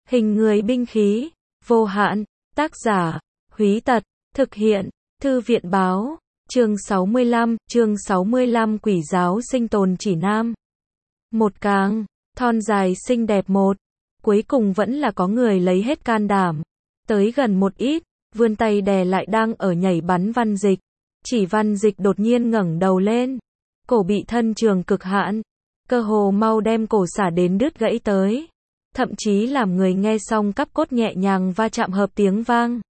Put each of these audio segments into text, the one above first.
Hình người binh khí, vô hạn, tác giả, Húy Tật, thực hiện, Thư viện báo, chương 65 Quỷ giáo sinh tồn chỉ nam. Một càng, thon dài xinh đẹp một, cuối cùng vẫn là có người lấy hết can đảm, tới gần một ít, vươn tay đè lại đang ở nhảy bắn Văn Dịch. Chỉ Văn Dịch đột nhiên ngẩng đầu lên, cổ bị thân trường cực hạn, cơ hồ mau đem cổ xả đến đứt gãy tới. Thậm chí làm người nghe xong cắp cốt nhẹ nhàng va chạm hợp tiếng vang.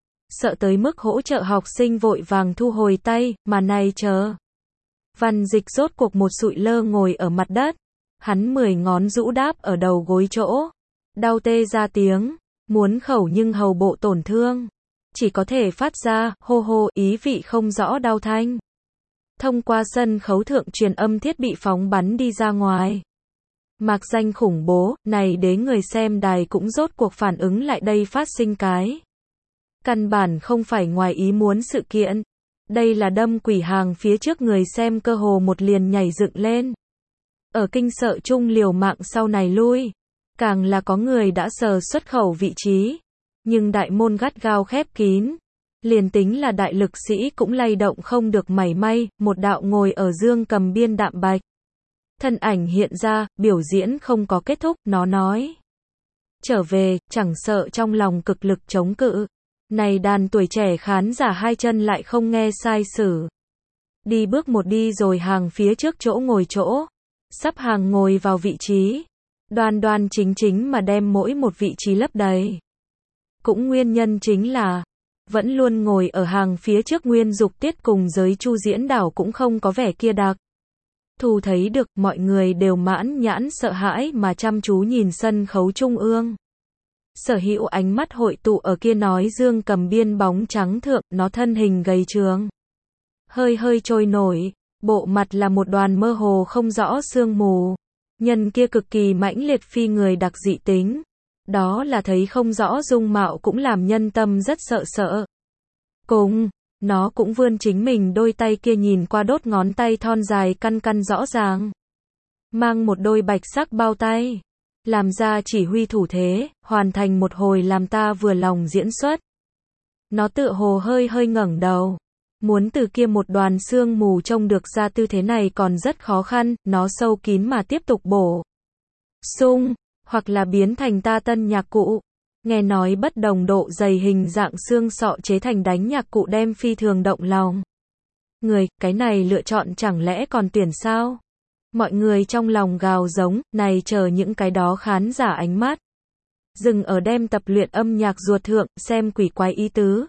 Sợ tới mức hỗ trợ học sinh vội vàng thu hồi tay, mà này chờ. Văn Dịch rốt cuộc một sụi lơ ngồi ở mặt đất. Hắn 10 ngón rũ đáp ở đầu gối chỗ. Đau tê ra tiếng, muốn khẩu nhưng hầu bộ tổn thương. Chỉ có thể phát ra, hô hô, ý vị không rõ đau thanh. Thông qua sân khấu thượng truyền âm thiết bị phóng bắn đi ra ngoài. Mạc danh khủng bố, này đến người xem đài cũng rốt cuộc phản ứng lại đây phát sinh cái. Căn bản không phải ngoài ý muốn sự kiện. Đây là đâm quỷ hàng phía trước người xem cơ hồ một liền nhảy dựng lên. Ở kinh sợ chung liều mạng sau này lui. Càng là có người đã sờ xuất khẩu vị trí. Nhưng đại môn gắt gao khép kín. Liền tính là đại lực sĩ cũng lay động không được mảy may, một đạo ngồi ở dương cầm biên đạm bạch. Thân ảnh hiện ra, biểu diễn không có kết thúc, nó nói. Trở về, chẳng sợ trong lòng cực lực chống cự. Này đàn tuổi trẻ khán giả hai chân lại không nghe sai sử. Đi bước một đi rồi hàng phía trước chỗ ngồi chỗ. Sắp hàng ngồi vào vị trí. Đoan đoan chính chính mà đem mỗi một vị trí lấp đầy. Cũng nguyên nhân chính là, vẫn luôn ngồi ở hàng phía trước Nguyên Dục Tiết cùng giới Chu Diễn Đảo cũng không có vẻ kia đặc. Thu thấy được, mọi người đều mãn nhãn sợ hãi mà chăm chú nhìn sân khấu trung ương. Sở hữu ánh mắt hội tụ ở kia nói dương cầm biên bóng trắng thượng, nó thân hình gầy trướng. Hơi hơi trôi nổi, bộ mặt là một đoàn mơ hồ không rõ sương mù. Nhân kia cực kỳ mãnh liệt phi người đặc dị tính. Đó là thấy không rõ dung mạo cũng làm nhân tâm rất sợ sợ. Cùng, nó cũng vươn chính mình đôi tay kia nhìn qua đốt ngón tay thon dài căn căn rõ ràng. Mang một đôi bạch sắc bao tay. Làm ra chỉ huy thủ thế, hoàn thành một hồi làm ta vừa lòng diễn xuất. Nó tựa hồ hơi hơi ngẩng đầu. Muốn từ kia một đoàn sương mù trông được ra tư thế này còn rất khó khăn, nó sâu kín mà tiếp tục bổ sung, hoặc là biến thành ta tân nhạc cụ. Nghe nói bất đồng độ dày hình dạng xương sọ chế thành đánh nhạc cụ đem phi thường động lòng. Người, cái này lựa chọn chẳng lẽ còn tuyển sao? Mọi người trong lòng gào giống, này chờ những cái đó khán giả ánh mắt. Dừng ở đem tập luyện âm nhạc ruột thượng, xem quỷ quái ý tứ.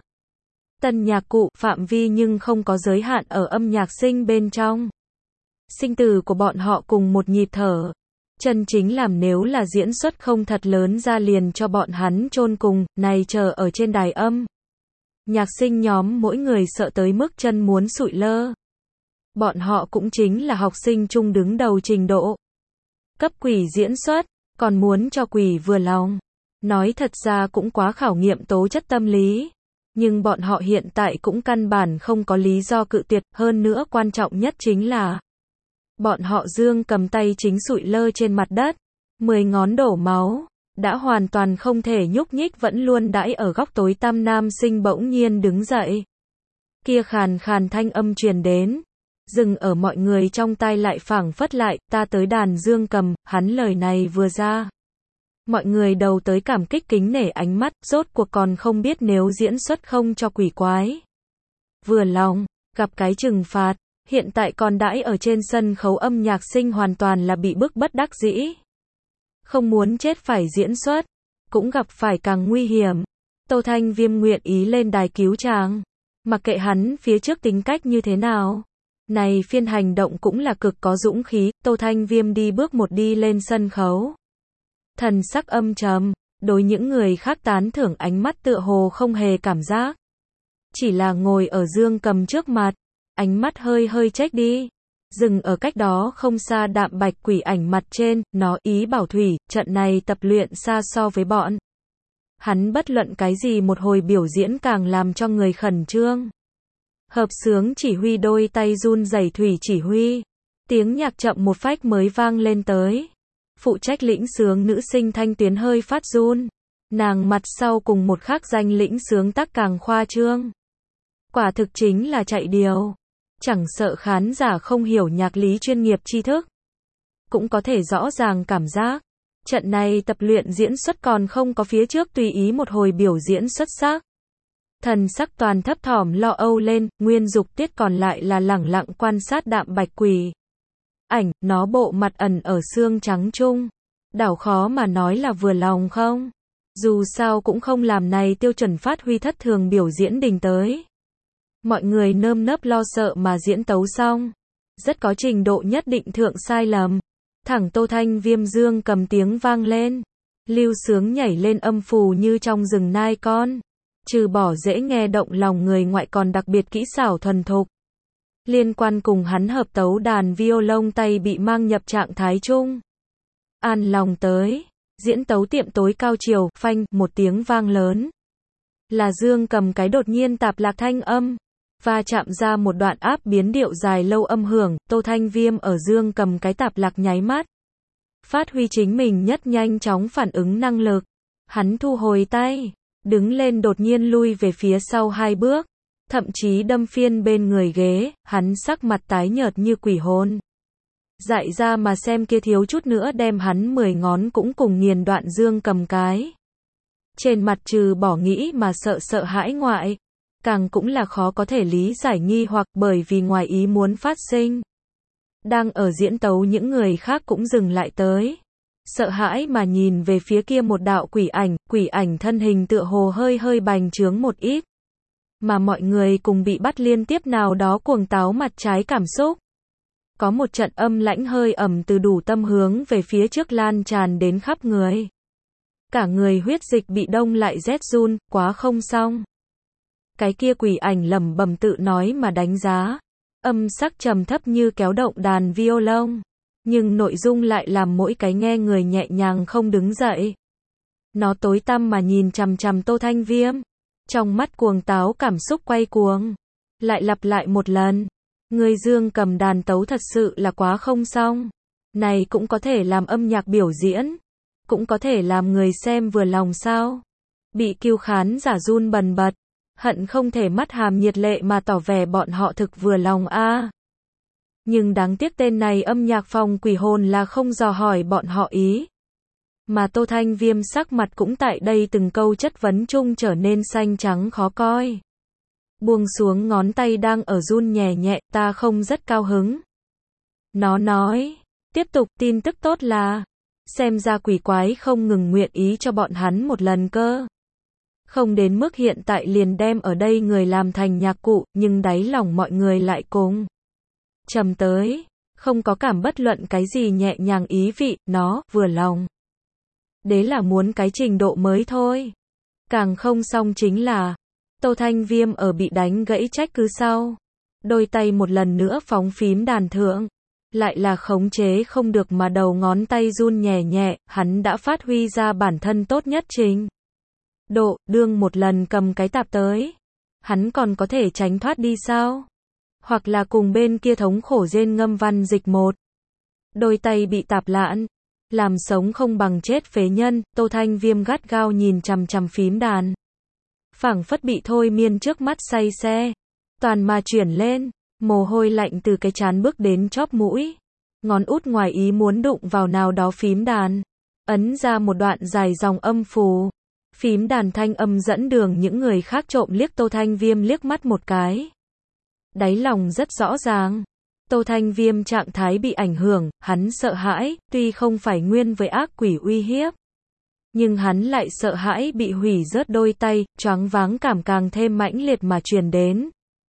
Tân nhạc cụ, phạm vi nhưng không có giới hạn ở âm nhạc sinh bên trong. Sinh tử của bọn họ cùng một nhịp thở. Chân chính làm nếu là diễn xuất không thật lớn ra liền cho bọn hắn chôn cùng, này chờ ở trên đài âm. Nhạc sinh nhóm mỗi người sợ tới mức chân muốn sụi lơ. Bọn họ cũng chính là học sinh trung đứng đầu trình độ. Cấp quỷ diễn xuất, còn muốn cho quỷ vừa lòng. Nói thật ra cũng quá khảo nghiệm tố chất tâm lý. Nhưng bọn họ hiện tại cũng căn bản không có lý do cự tuyệt, hơn nữa quan trọng nhất chính là bọn họ dương cầm tay chính sụi lơ trên mặt đất, 10 ngón đổ máu, đã hoàn toàn không thể nhúc nhích vẫn luôn đãi ở góc tối tăm nam sinh bỗng nhiên đứng dậy. Kia khàn khàn thanh âm truyền đến, dừng ở mọi người trong tai lại phảng phất lại, ta tới đàn dương cầm, hắn lời này vừa ra. Mọi người đầu tới cảm kích kính nể ánh mắt, rốt cuộc còn không biết nếu diễn xuất không cho quỷ quái. Vừa lòng, gặp cái trừng phạt. Hiện tại còn đãi ở trên sân khấu âm nhạc sinh hoàn toàn là bị bức bất đắc dĩ. Không muốn chết phải diễn xuất, cũng gặp phải càng nguy hiểm. Tô Thanh Viêm nguyện ý lên đài cứu chàng. Mặc kệ hắn phía trước tính cách như thế nào. Này phiên hành động cũng là cực có dũng khí, Tô Thanh Viêm đi bước một đi lên sân khấu. Thần sắc âm trầm, đối những người khác tán thưởng ánh mắt tựa hồ không hề cảm giác. Chỉ là ngồi ở dương cầm trước mặt. Ánh mắt hơi hơi trách đi. Dừng ở cách đó không xa đạm bạch quỷ ảnh mặt trên, nó ý bảo Thủy, trận này tập luyện xa so với bọn. Hắn bất luận cái gì một hồi biểu diễn càng làm cho người khẩn trương. Hợp xướng chỉ huy đôi tay run rẩy Thủy chỉ huy. Tiếng nhạc chậm một phách mới vang lên tới. Phụ trách lĩnh xướng nữ sinh thanh tuyến hơi phát run. Nàng mặt sau cùng một khác danh lĩnh sướng tác càng khoa trương. Quả thực chính là chạy điều. Chẳng sợ khán giả không hiểu nhạc lý chuyên nghiệp tri thức, cũng có thể rõ ràng cảm giác. Trận này tập luyện diễn xuất còn không có phía trước tùy ý một hồi biểu diễn xuất sắc. Thần sắc toàn thấp thỏm lo âu lên, Nguyên Dục Tiết còn lại là lẳng lặng quan sát Đạm Bạch Quỷ. Ảnh, nó bộ mặt ẩn ở xương trắng trung. Đảo khó mà nói là vừa lòng không. Dù sao cũng không làm này tiêu chuẩn phát huy thất thường biểu diễn đình tới. Mọi người nơm nớp lo sợ mà diễn tấu xong. Rất có trình độ nhất định thượng sai lầm. Thẳng Tô Thanh Viêm dương cầm tiếng vang lên. Lưu sướng nhảy lên âm phù như trong rừng nai con. Trừ bỏ dễ nghe động lòng người ngoại còn đặc biệt kỹ xảo thuần thục. Liên quan cùng hắn hợp tấu đàn violon tay bị mang nhập trạng thái chung. An lòng tới. Diễn tấu tiệm tối cao chiều, phanh, một tiếng vang lớn. Là dương cầm cái đột nhiên tạp lạc thanh âm. Và chạm ra một đoạn áp biến điệu dài lâu âm hưởng, Tô Thanh Viêm ở dương cầm cái tạp lạc nháy mắt. Phát huy chính mình nhất nhanh chóng phản ứng năng lực. Hắn thu hồi tay, đứng lên đột nhiên lui về phía sau 2 bước. Thậm chí đâm phiên bên người ghế, hắn sắc mặt tái nhợt như quỷ hồn. Dại ra mà xem kia thiếu chút nữa đem hắn 10 ngón cũng cùng nghiền đoạn dương cầm cái. Trên mặt trừ bỏ nghĩ mà sợ hãi ngoại. Càng cũng là khó có thể lý giải nghi hoặc bởi vì ngoài ý muốn phát sinh. Đang ở diễn tấu những người khác cũng dừng lại tới. Sợ hãi mà nhìn về phía kia một đạo quỷ ảnh thân hình tựa hồ hơi bành trướng một ít. Mà mọi người cùng bị bắt liên tiếp nào đó cuồng táo mặt trái cảm xúc. Có một trận âm lãnh hơi ẩm từ đủ tâm hướng về phía trước lan tràn đến khắp người. Cả người huyết dịch bị đông lại rét run, quá không xong. Cái kia quỷ ảnh lẩm bẩm tự nói mà đánh giá. Âm sắc trầm thấp như kéo động đàn violon. Nhưng nội dung lại làm mỗi cái nghe người nhẹ nhàng không đứng dậy. Nó tối tăm mà nhìn chằm chằm Tô Thanh Viêm. Trong mắt cuồng táo cảm xúc quay cuồng. Lại lặp lại một lần. Người dương cầm đàn tấu thật sự là quá không xong. Này cũng có thể làm âm nhạc biểu diễn. Cũng có thể làm người xem vừa lòng sao. Bị kiêu khán giả run bần bật. Hận không thể mắt hàm nhiệt lệ mà tỏ vẻ bọn họ thực vừa lòng a. Nhưng đáng tiếc tên này âm nhạc phòng quỷ hồn là không dò hỏi bọn họ ý. Mà Tô Thanh Viêm sắc mặt cũng tại đây từng câu chất vấn chung trở nên xanh trắng khó coi. Buông xuống ngón tay đang ở run nhẹ nhẹ, ta không rất cao hứng. Nó nói, tiếp tục tin tức tốt là, xem ra quỷ quái không ngừng nguyện ý cho bọn hắn một lần cơ. Không đến mức hiện tại liền đem ở đây người làm thành nhạc cụ, nhưng đáy lòng mọi người lại cùng trầm tới, không có cảm bất luận cái gì nhẹ nhàng ý vị, nó vừa lòng. Đấy là muốn cái trình độ mới thôi. Càng không xong chính là, Tô Thanh Viêm ở bị đánh gãy trách cứ sau. Đôi tay một lần nữa phóng phím đàn thượng. Lại là khống chế không được mà đầu ngón tay run nhẹ nhẹ, hắn đã phát huy ra bản thân tốt nhất trình độ, đương một lần cầm cái tạp tới. Hắn còn có thể tránh thoát đi sao? Hoặc là cùng bên kia thống khổ rên ngâm văn dịch một. Đôi tay bị tạp lạn. Làm sống không bằng chết phế nhân, Tô Thanh Viêm gắt gao nhìn chằm chằm phím đàn. Phảng phất bị thôi miên trước mắt say xe. Toàn mà chuyển lên, mồ hôi lạnh từ cái trán bước đến chóp mũi. Ngón út ngoài ý muốn đụng vào nào đó phím đàn. Ấn ra một đoạn dài dòng âm phù. Phím đàn thanh âm dẫn đường những người khác trộm liếc Tô Thanh Viêm liếc mắt một cái. Đáy lòng rất rõ ràng. Tô Thanh Viêm trạng thái bị ảnh hưởng, hắn sợ hãi, tuy không phải nguyên với ác quỷ uy hiếp. Nhưng hắn lại sợ hãi bị hủy rớt đôi tay, choáng váng cảm càng thêm mãnh liệt mà truyền đến.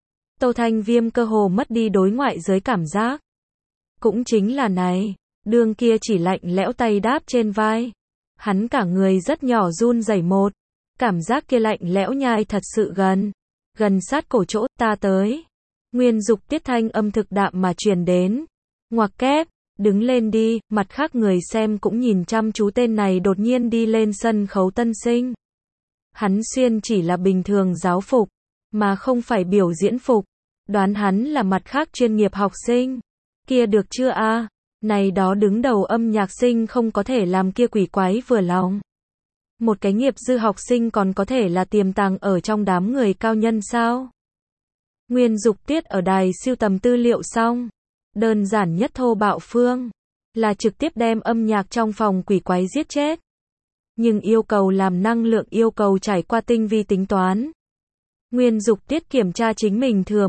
Tô Thanh Viêm cơ hồ mất đi đối ngoại giới cảm giác. Cũng chính là này, đường kia chỉ lạnh lẽo tay đáp trên vai. Hắn cả người rất nhỏ run rẩy một. Cảm giác kia lạnh lẽo nhai thật sự gần sát cổ chỗ, ta tới. Nguyên Dục Tiết thanh âm thực đạm mà truyền đến. Ngoặc kép, đứng lên đi, mặt khác người xem cũng nhìn chăm chú tên này đột nhiên đi lên sân khấu tân sinh. Hắn xuyên chỉ là bình thường giáo phục, mà không phải biểu diễn phục. Đoán hắn là mặt khác chuyên nghiệp học sinh. Kia được chưa a? Này đó đứng đầu âm nhạc sinh không có thể làm kia quỷ quái vừa lòng. Một cái nghiệp dư học sinh còn có thể là tiềm tàng ở trong đám người cao nhân sao? Nguyên Dục Tiết ở đài sưu tầm tư liệu xong. Đơn giản nhất thô bạo phương. Là trực tiếp đem âm nhạc trong phòng quỷ quái giết chết. Nhưng yêu cầu làm năng lượng yêu cầu trải qua tinh vi tính toán. Nguyên Dục Tiết kiểm tra chính mình thừa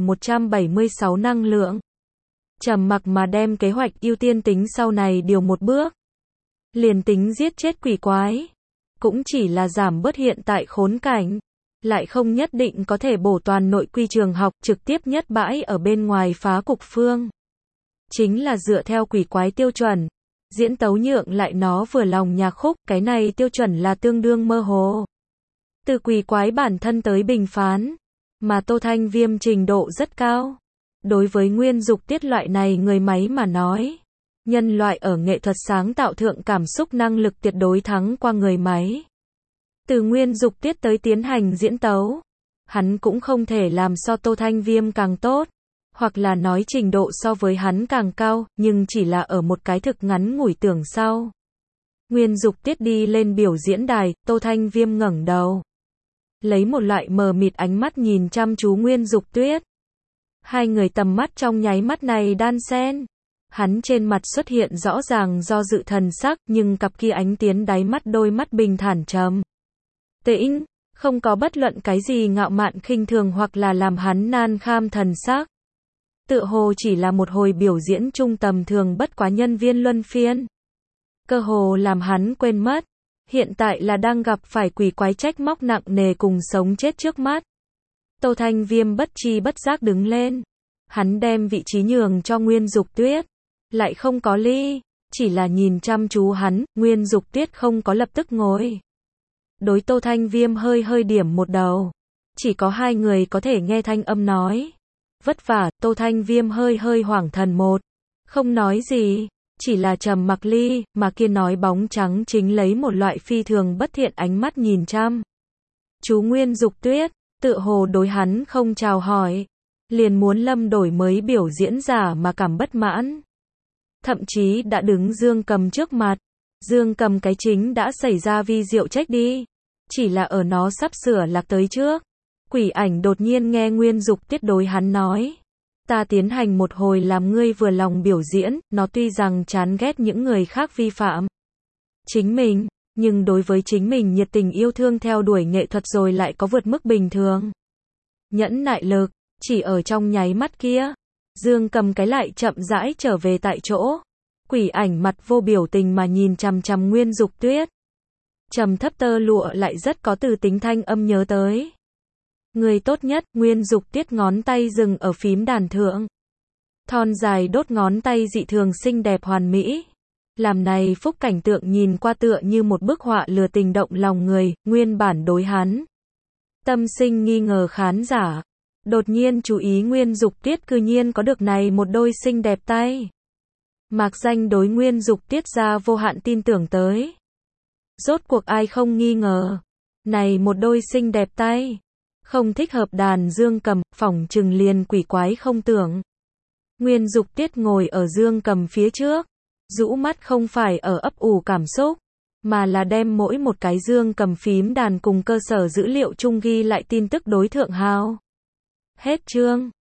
176 năng lượng. Trầm mặc mà đem kế hoạch ưu tiên tính sau này điều một bước. Liền tính giết chết quỷ quái. Cũng chỉ là giảm bớt hiện tại khốn cảnh. Lại không nhất định có thể bổ toàn nội quy trường học trực tiếp nhất bãi ở bên ngoài phá cục phương. Chính là dựa theo quỷ quái tiêu chuẩn. Diễn tấu nhượng lại nó vừa lòng nhạc khúc, cái này tiêu chuẩn là tương đương mơ hồ. Từ quỷ quái bản thân tới bình phán. Mà Tô Thanh Viêm trình độ rất cao. Đối với Nguyên Dục Tiết loại này người máy mà nói. Nhân loại ở nghệ thuật sáng tạo thượng cảm xúc năng lực tuyệt đối thắng qua người máy. Từ Nguyên Dục Tiết tới tiến hành diễn tấu. Hắn cũng không thể làm so Tô Thanh Viêm càng tốt. Hoặc là nói trình độ so với hắn càng cao, nhưng chỉ là ở một cái thực ngắn ngủi tưởng sau. Nguyên Dục Tiết đi lên biểu diễn đài, Tô Thanh Viêm ngẩng đầu. Lấy một loại mờ mịt ánh mắt nhìn chăm chú Nguyên Dục Tuyết. Hai người tầm mắt trong nháy mắt này đan xen. Hắn trên mặt xuất hiện rõ ràng do dự thần sắc, nhưng cặp kia ánh tiến đáy mắt đôi mắt bình thản trầm tĩnh, không có bất luận cái gì ngạo mạn khinh thường hoặc là làm hắn nan kham thần sắc. Tựa hồ chỉ là một hồi biểu diễn trung tầm thường bất quá nhân viên luân phiên. Cơ hồ làm hắn quên mất. Hiện tại là đang gặp phải quỷ quái trách móc nặng nề cùng sống chết trước mắt. Tô Thanh Viêm bất tri bất giác đứng lên. Hắn đem vị trí nhường cho Nguyên Dục Tuyết. Lại không có ly. Chỉ là nhìn chăm chú hắn, Nguyên Dục Tuyết không có lập tức ngồi. Đối Tô Thanh Viêm hơi hơi điểm một đầu. Chỉ có hai người có thể nghe thanh âm nói. Vất vả, Tô Thanh Viêm hơi hơi hoảng thần một. Không nói gì. Chỉ là trầm mặc ly, mà kia nói bóng trắng chính lấy một loại phi thường bất thiện ánh mắt nhìn chăm. Chú Nguyên Dục Tuyết, tựa hồ đối hắn không chào hỏi. Liền muốn lâm đổi mới biểu diễn giả mà cảm bất mãn. Thậm chí đã đứng Dương Cầm trước mặt. Dương Cầm cái chính đã xảy ra vi diệu trách đi. Chỉ là ở nó sắp sửa lạc tới trước. Quỷ ảnh đột nhiên nghe Nguyên Dục Tuyết đối hắn nói. Ta tiến hành một hồi làm ngươi vừa lòng biểu diễn, nó tuy rằng chán ghét những người khác vi phạm chính mình, nhưng đối với chính mình nhiệt tình yêu thương theo đuổi nghệ thuật rồi lại có vượt mức bình thường. Nhẫn nại lực, chỉ ở trong nháy mắt kia. Dương Cầm cái lại chậm rãi trở về tại chỗ. Quỷ ảnh mặt vô biểu tình mà nhìn chằm chằm Nguyên Dục Tuyết. Trầm thấp tơ lụa lại rất có từ tính thanh âm nhớ tới. Người tốt nhất, Nguyên Dục Tuyết ngón tay dừng ở phím đàn thượng. Thon dài đốt ngón tay dị thường xinh đẹp hoàn mỹ. Làm này phúc cảnh tượng nhìn qua tựa như một bức họa lừa tình động lòng người, nguyên bản đối hắn. Tâm sinh nghi ngờ khán giả. Đột nhiên chú ý Nguyên Dục Tuyết cư nhiên có được này một đôi xinh đẹp tay. Mạc danh đối Nguyên Dục Tuyết ra vô hạn tin tưởng tới. Rốt cuộc ai không nghi ngờ. Này một đôi xinh đẹp tay. Không thích hợp đàn Dương Cầm, phỏng chừng liền quỷ quái không tưởng. Nguyên Dục Tuyết ngồi ở Dương Cầm phía trước. Rũ mắt không phải ở ấp ủ cảm xúc. Mà là đem mỗi một cái Dương Cầm phím đàn cùng cơ sở dữ liệu chung ghi lại tin tức đối thượng hào. Hết chương.